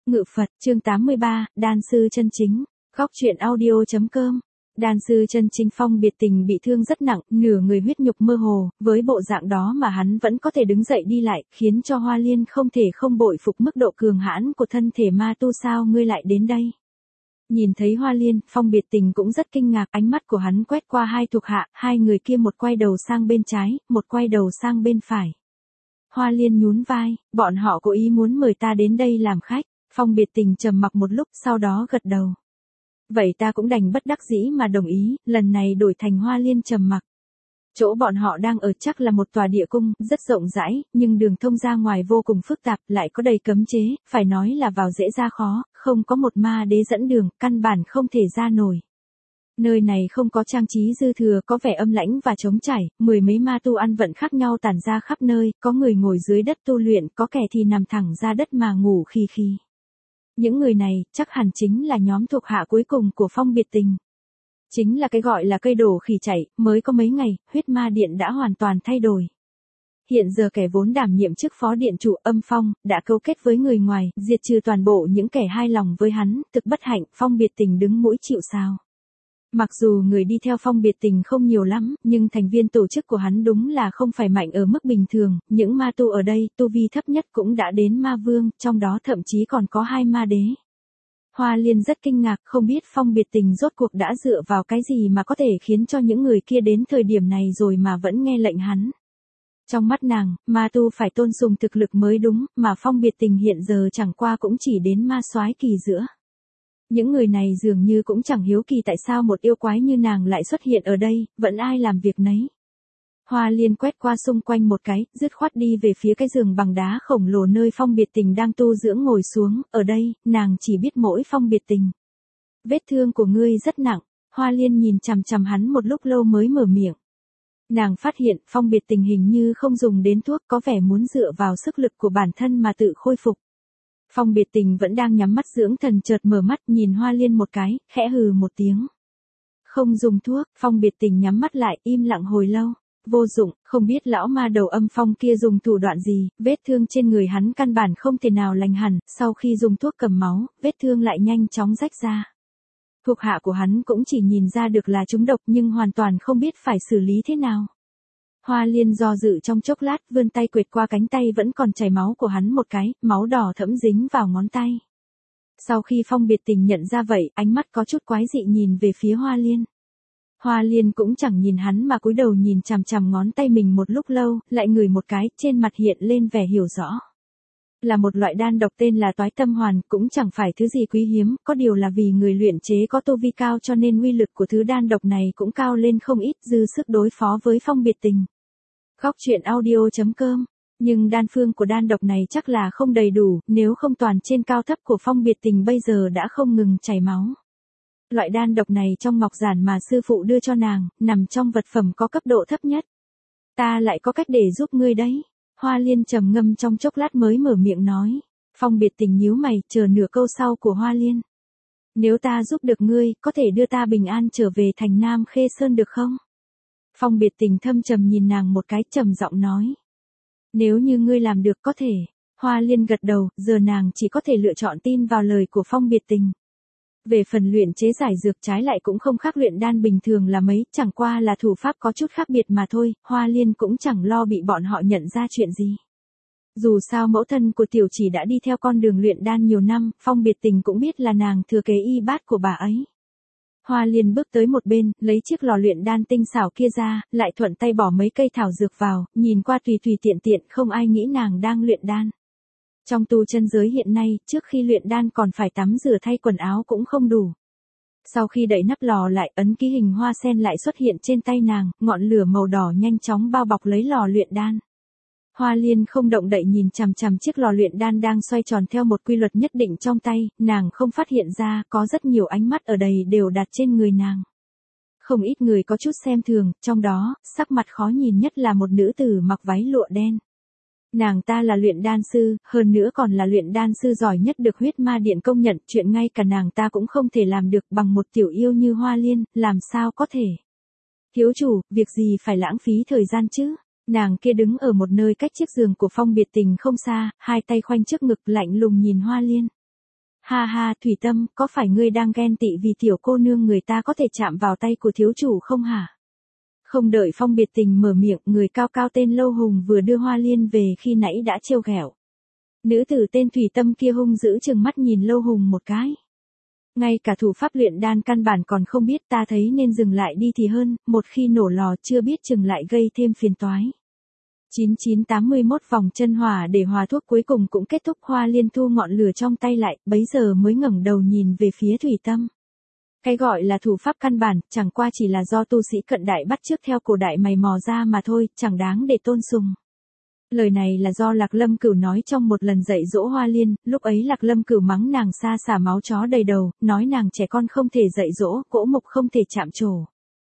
Ngự Phật, chương 83, Đan sư chân chính. Góc truyện audio.com. Đan sư chân chính Phong Biệt Tình bị thương rất nặng, nửa người huyết nhục mơ hồ, với bộ dạng đó mà hắn vẫn có thể đứng dậy đi lại, khiến cho Hoa Liên không thể không bội phục mức độ cường hãn của thân thể ma tu. Sao ngươi lại đến đây? Nhìn thấy Hoa Liên, Phong Biệt Tình cũng rất kinh ngạc, ánh mắt của hắn quét qua hai thuộc hạ, hai người kia một quay đầu sang bên trái, một quay đầu sang bên phải. Hoa Liên nhún vai, bọn họ cố ý muốn mời ta đến đây làm khách. Phong Biệt Tình trầm mặc một lúc, sau đó gật đầu. Vậy ta cũng đành bất đắc dĩ mà đồng ý, lần này đổi thành Hoa Liên trầm mặc. Chỗ bọn họ đang ở chắc là một tòa địa cung, rất rộng rãi, nhưng đường thông ra ngoài vô cùng phức tạp, lại có đầy cấm chế, phải nói là vào dễ ra khó, không có một ma đế dẫn đường, căn bản không thể ra nổi. Nơi này không có trang trí dư thừa, có vẻ âm lãnh và trống trải, mười mấy ma tu ăn vận khác nhau tản ra khắp nơi, có người ngồi dưới đất tu luyện, có kẻ thì nằm thẳng ra đất mà ngủ khi khi. Những người này, chắc hẳn chính là nhóm thuộc hạ cuối cùng của Phong Biệt Tình. Chính là cái gọi là cây đổ khỉ chạy, mới có mấy ngày, huyết ma điện đã hoàn toàn thay đổi. Hiện giờ kẻ vốn đảm nhiệm chức phó điện chủ Âm Phong, đã cấu kết với người ngoài, diệt trừ toàn bộ những kẻ hai lòng với hắn, thực bất hạnh, Phong Biệt Tình đứng mũi chịu sào. Mặc dù người đi theo Phong Biệt Tình không nhiều lắm, nhưng thành viên tổ chức của hắn đúng là không phải mạnh ở mức bình thường, những ma tu ở đây, tu vi thấp nhất cũng đã đến ma vương, trong đó thậm chí còn có 2 ma đế. Hoa Liên rất kinh ngạc, không biết Phong Biệt Tình rốt cuộc đã dựa vào cái gì mà có thể khiến cho những người kia đến thời điểm này rồi mà vẫn nghe lệnh hắn. Trong mắt nàng, ma tu phải tôn sùng thực lực mới đúng, mà Phong Biệt Tình hiện giờ chẳng qua cũng chỉ đến ma soái kỳ giữa. Những người này dường như cũng chẳng hiếu kỳ tại sao một yêu quái như nàng lại xuất hiện ở đây, vẫn ai làm việc nấy. Hoa Liên quét qua xung quanh một cái, dứt khoát đi về phía cái giường bằng đá khổng lồ nơi Phong Biệt Tình đang tu dưỡng ngồi xuống, ở đây, nàng chỉ biết mỗi Phong Biệt Tình. Vết thương của ngươi rất nặng, Hoa Liên nhìn chằm chằm hắn một lúc lâu mới mở miệng. Nàng phát hiện Phong Biệt Tình hình như không dùng đến thuốc, có vẻ muốn dựa vào sức lực của bản thân mà tự khôi phục. Phong Biệt Tình vẫn đang nhắm mắt dưỡng thần, chợt mở mắt nhìn Hoa Liên một cái, khẽ hừ một tiếng. Không dùng thuốc, Phong Biệt Tình nhắm mắt lại, im lặng hồi lâu. Vô dụng, không biết lão ma đầu Âm Phong kia dùng thủ đoạn gì, vết thương trên người hắn căn bản không thể nào lành hẳn, sau khi dùng thuốc cầm máu, vết thương lại nhanh chóng rách ra. Thuộc hạ của hắn cũng chỉ nhìn ra được là trúng độc nhưng hoàn toàn không biết phải xử lý thế nào. Hoa Liên do dự trong chốc lát, vươn tay quệt qua cánh tay vẫn còn chảy máu của hắn một cái, máu đỏ thẫm dính vào ngón tay. Sau khi Phong Biệt Tình nhận ra vậy, ánh mắt có chút quái dị nhìn về phía Hoa Liên. Hoa Liên cũng chẳng nhìn hắn mà cúi đầu nhìn chằm chằm ngón tay mình một lúc lâu, lại ngửi một cái, trên mặt hiện lên vẻ hiểu rõ. Là một loại đan độc tên là Toái Tâm Hoàn, cũng chẳng phải thứ gì quý hiếm, có điều là vì người luyện chế có tu vi cao cho nên uy lực của thứ đan độc này cũng cao lên không ít, dư sức đối phó với Phong Biệt Tình. Góc truyện audio.com. Nhưng đan phương của đan độc này chắc là không đầy đủ, nếu không toàn trên cao thấp của Phong Biệt Tình bây giờ đã không ngừng chảy máu. Loại đan độc này trong ngọc giản mà sư phụ đưa cho nàng, nằm trong vật phẩm có cấp độ thấp nhất. Ta lại có cách để giúp ngươi đấy. Hoa Liên trầm ngâm trong chốc lát mới mở miệng nói. Phong Biệt Tình nhíu mày, chờ nửa câu sau của Hoa Liên. Nếu ta giúp được ngươi, có thể đưa ta bình an trở về thành Nam Khê Sơn được không? Phong Biệt Tình thâm trầm nhìn nàng một cái, trầm giọng nói. Nếu như ngươi làm được có thể. Hoa Liên gật đầu, giờ nàng chỉ có thể lựa chọn tin vào lời của Phong Biệt Tình. Về phần luyện chế giải dược trái lại cũng không khác luyện đan bình thường là mấy, chẳng qua là thủ pháp có chút khác biệt mà thôi, Hoa Liên cũng chẳng lo bị bọn họ nhận ra chuyện gì. Dù sao mẫu thân của tiểu chỉ đã đi theo con đường luyện đan nhiều năm, Phong Biệt Tình cũng biết là nàng thừa kế y bát của bà ấy. Hoa Liên bước tới một bên, lấy chiếc lò luyện đan tinh xảo kia ra, lại thuận tay bỏ mấy cây thảo dược vào, nhìn qua tùy tùy tiện tiện, không ai nghĩ nàng đang luyện đan. Trong tu chân giới hiện nay, trước khi luyện đan còn phải tắm rửa thay quần áo cũng không đủ. Sau khi đậy nắp lò lại, ấn ký hình hoa sen lại xuất hiện trên tay nàng, ngọn lửa màu đỏ nhanh chóng bao bọc lấy lò luyện đan. Hoa Liên không động đậy nhìn chằm chằm chiếc lò luyện đan đang xoay tròn theo một quy luật nhất định trong tay, nàng không phát hiện ra, có rất nhiều ánh mắt ở đây đều đặt trên người nàng. Không ít người có chút xem thường, trong đó, sắc mặt khó nhìn nhất là một nữ tử mặc váy lụa đen. Nàng ta là luyện đan sư, hơn nữa còn là luyện đan sư giỏi nhất được huyết ma điện công nhận, chuyện ngay cả nàng ta cũng không thể làm được bằng một tiểu yêu như Hoa Liên, làm sao có thể. Thiếu chủ, việc gì phải lãng phí thời gian chứ? Nàng kia đứng ở một nơi cách chiếc giường của Phong Biệt Tình không xa, hai tay khoanh trước ngực lạnh lùng nhìn Hoa Liên. Ha ha, Thủy Tâm, có phải ngươi đang ghen tị vì tiểu cô nương người ta có thể chạm vào tay của thiếu chủ không hả? Không đợi Phong Biệt Tình mở miệng, người cao cao tên Lâu Hùng vừa đưa Hoa Liên về khi nãy đã trêu ghẹo. Nữ tử tên Thủy Tâm kia hung dữ trừng mắt nhìn Lâu Hùng một cái. Ngay cả thủ pháp luyện đan căn bản còn không biết, ta thấy nên dừng lại đi thì hơn, một khi nổ lò chưa biết chừng lại gây thêm phiền toái. 9981 vòng chân hỏa để hòa thuốc cuối cùng cũng kết thúc. Hoa Liên thu ngọn lửa trong tay lại, bấy giờ mới ngẩng đầu nhìn về phía Thủy Tâm. Cái gọi là thủ pháp căn bản, chẳng qua chỉ là do tu sĩ cận đại bắt chước theo cổ đại mày mò ra mà thôi, chẳng đáng để tôn sùng. Lời này là do Lạc Lâm Cửu nói trong một lần dạy dỗ Hoa Liên, lúc ấy Lạc Lâm Cửu mắng nàng xa xả máu chó đầy đầu, nói nàng trẻ con không thể dạy dỗ, cỗ mục không thể chạm trổ.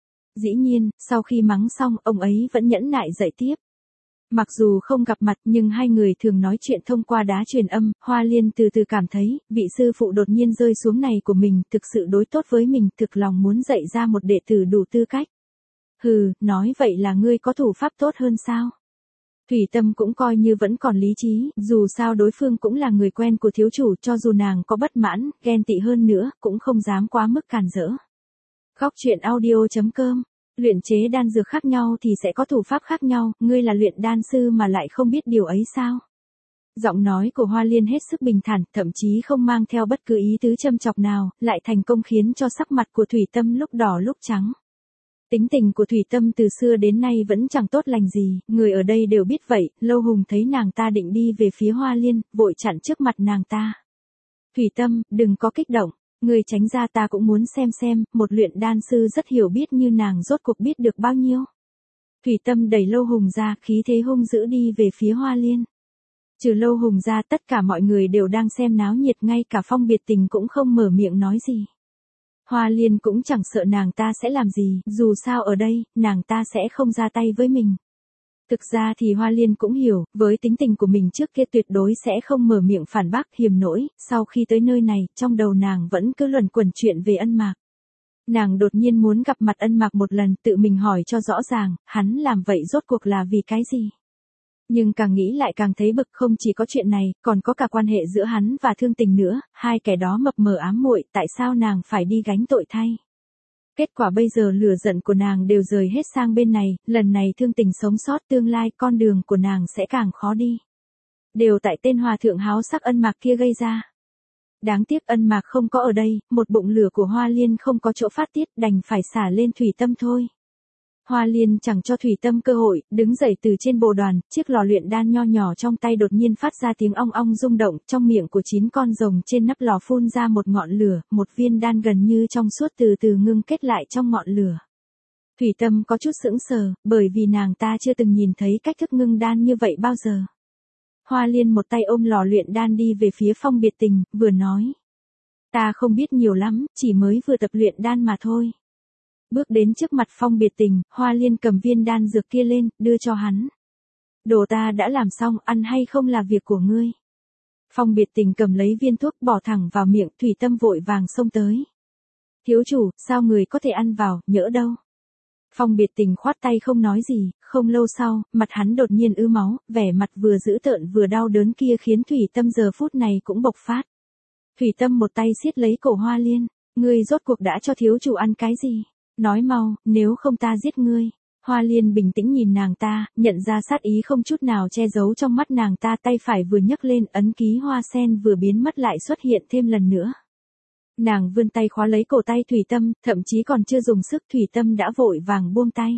Dĩ nhiên, sau khi mắng xong, ông ấy vẫn nhẫn nại dạy tiếp. Mặc dù không gặp mặt nhưng hai người thường nói chuyện thông qua đá truyền âm, Hoa Liên từ từ cảm thấy, vị sư phụ đột nhiên rơi xuống này của mình thực sự đối tốt với mình, thực lòng muốn dạy ra một đệ tử đủ tư cách. Hừ, nói vậy là ngươi có thủ pháp tốt hơn sao? Thủy Tâm cũng coi như vẫn còn lý trí, dù sao đối phương cũng là người quen của thiếu chủ, cho dù nàng có bất mãn, ghen tị hơn nữa, cũng không dám quá mức càn rỡ. Góc truyện audio.com. Luyện chế đan dược khác nhau thì sẽ có thủ pháp khác nhau, ngươi là luyện đan sư mà lại không biết điều ấy sao? Giọng nói của Hoa Liên hết sức bình thản, thậm chí không mang theo bất cứ ý tứ châm chọc nào, lại thành công khiến cho sắc mặt của Thủy Tâm lúc đỏ lúc trắng. Tính tình của Thủy Tâm từ xưa đến nay vẫn chẳng tốt lành gì, người ở đây đều biết vậy. Lâu Hùng thấy nàng ta định đi về phía Hoa Liên, vội chặn trước mặt nàng ta. Thủy Tâm, đừng có kích động, người tránh ra, ta cũng muốn xem, một luyện đan sư rất hiểu biết như nàng rốt cuộc biết được bao nhiêu. Thủy Tâm đẩy Lâu Hùng ra, khí thế hung dữ đi về phía Hoa Liên. Trừ Lâu Hùng ra, tất cả mọi người đều đang xem náo nhiệt, ngay cả Phong Biệt Tình cũng không mở miệng nói gì. Hoa Liên cũng chẳng sợ nàng ta sẽ làm gì, dù sao ở đây, nàng ta sẽ không ra tay với mình. Thực ra thì Hoa Liên cũng hiểu, với tính tình của mình trước kia tuyệt đối sẽ không mở miệng phản bác hiềm nỗi, sau khi tới nơi này, trong đầu nàng vẫn cứ luẩn quẩn chuyện về Ân Mạc. Nàng đột nhiên muốn gặp mặt Ân Mạc một lần, tự mình hỏi cho rõ ràng, hắn làm vậy rốt cuộc là vì cái gì? Nhưng càng nghĩ lại càng thấy bực, không chỉ có chuyện này, còn có cả quan hệ giữa hắn và Thương Tình nữa, hai kẻ đó mập mờ ám muội, tại sao nàng phải đi gánh tội thay? Kết quả bây giờ lửa giận của nàng đều rời hết sang bên này, lần này Thương Tình sống sót, tương lai con đường của nàng sẽ càng khó đi. Đều tại tên hòa thượng háo sắc Ân Mạc kia gây ra. Đáng tiếc Ân Mạc không có ở đây, một bụng lửa của Hoa Liên không có chỗ phát tiết, đành phải xả lên Thủy Tâm thôi. Hoa Liên chẳng cho Thủy Tâm cơ hội, đứng dậy từ trên bồ đoàn, chiếc lò luyện đan nho nhỏ trong tay đột nhiên phát ra tiếng ong ong rung động, trong miệng của 9 con rồng trên nắp lò phun ra một ngọn lửa, một viên đan gần như trong suốt từ từ ngưng kết lại trong ngọn lửa. Thủy Tâm có chút sững sờ, bởi vì nàng ta chưa từng nhìn thấy cách thức ngưng đan như vậy bao giờ. Hoa Liên một tay ôm lò luyện đan đi về phía Phong Biệt Tình, vừa nói. Ta không biết nhiều lắm, chỉ mới vừa tập luyện đan mà thôi. Bước đến trước mặt Phong Biệt Tình, Hoa Liên cầm viên đan dược kia lên, đưa cho hắn. Đồ ta đã làm xong, ăn hay không là việc của ngươi. Phong Biệt Tình cầm lấy viên thuốc bỏ thẳng vào miệng, Thủy Tâm vội vàng xông tới. Thiếu chủ, sao người có thể ăn vào, nhỡ đâu. Phong Biệt Tình khoát tay không nói gì, không lâu sau, mặt hắn đột nhiên ứ máu, vẻ mặt vừa dữ tợn vừa đau đớn kia khiến Thủy Tâm giờ phút này cũng bộc phát. Thủy Tâm một tay siết lấy cổ Hoa Liên, ngươi rốt cuộc đã cho thiếu chủ ăn cái gì? Nói mau, nếu không ta giết ngươi. Hoa Liên bình tĩnh nhìn nàng ta, nhận ra sát ý không chút nào che giấu trong mắt nàng ta, tay phải vừa nhấc lên, ấn ký hoa sen vừa biến mất lại xuất hiện thêm lần nữa. Nàng vươn tay khóa lấy cổ tay Thủy Tâm, thậm chí còn chưa dùng sức, Thủy Tâm đã vội vàng buông tay.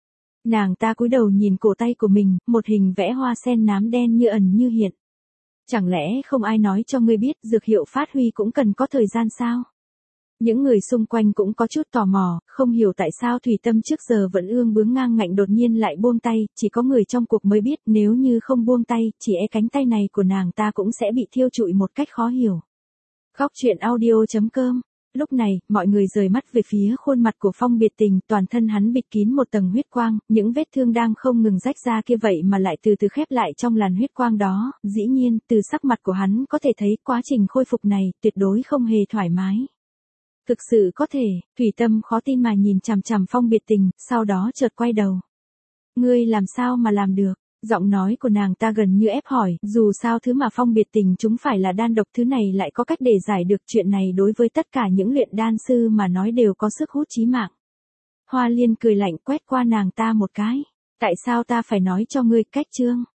Nàng ta cúi đầu nhìn cổ tay của mình, một hình vẽ hoa sen nám đen như ẩn như hiện. Chẳng lẽ không ai nói cho ngươi biết, dược hiệu phát huy cũng cần có thời gian sao? Những người xung quanh cũng có chút tò mò, không hiểu tại sao Thủy Tâm trước giờ vẫn ương bướng ngang ngạnh đột nhiên lại buông tay, chỉ có người trong cuộc mới biết, nếu như không buông tay, chỉ e cánh tay này của nàng ta cũng sẽ bị thiêu trụi một cách khó hiểu. Góc truyện audio.com. Lúc này, mọi người rời mắt về phía khuôn mặt của Phong Biệt Tình, toàn thân hắn bịt kín một tầng huyết quang, những vết thương đang không ngừng rách ra kia vậy mà lại từ từ khép lại trong làn huyết quang đó, dĩ nhiên, từ sắc mặt của hắn có thể thấy quá trình khôi phục này tuyệt đối không hề thoải mái. Thực sự có thể, Thủy Tâm khó tin mà nhìn chằm chằm Phong Biệt Tình, sau đó chợt quay đầu. Ngươi làm sao mà làm được? Giọng nói của nàng ta gần như ép hỏi, dù sao thứ mà phong biệt tình chúng phải là đan độc, thứ này lại có cách để giải được chuyện này, đối với tất cả những luyện đan sư mà nói đều có sức hút chí mạng. Hoa Liên cười lạnh quét qua nàng ta một cái. Tại sao ta phải nói cho ngươi cách Trương?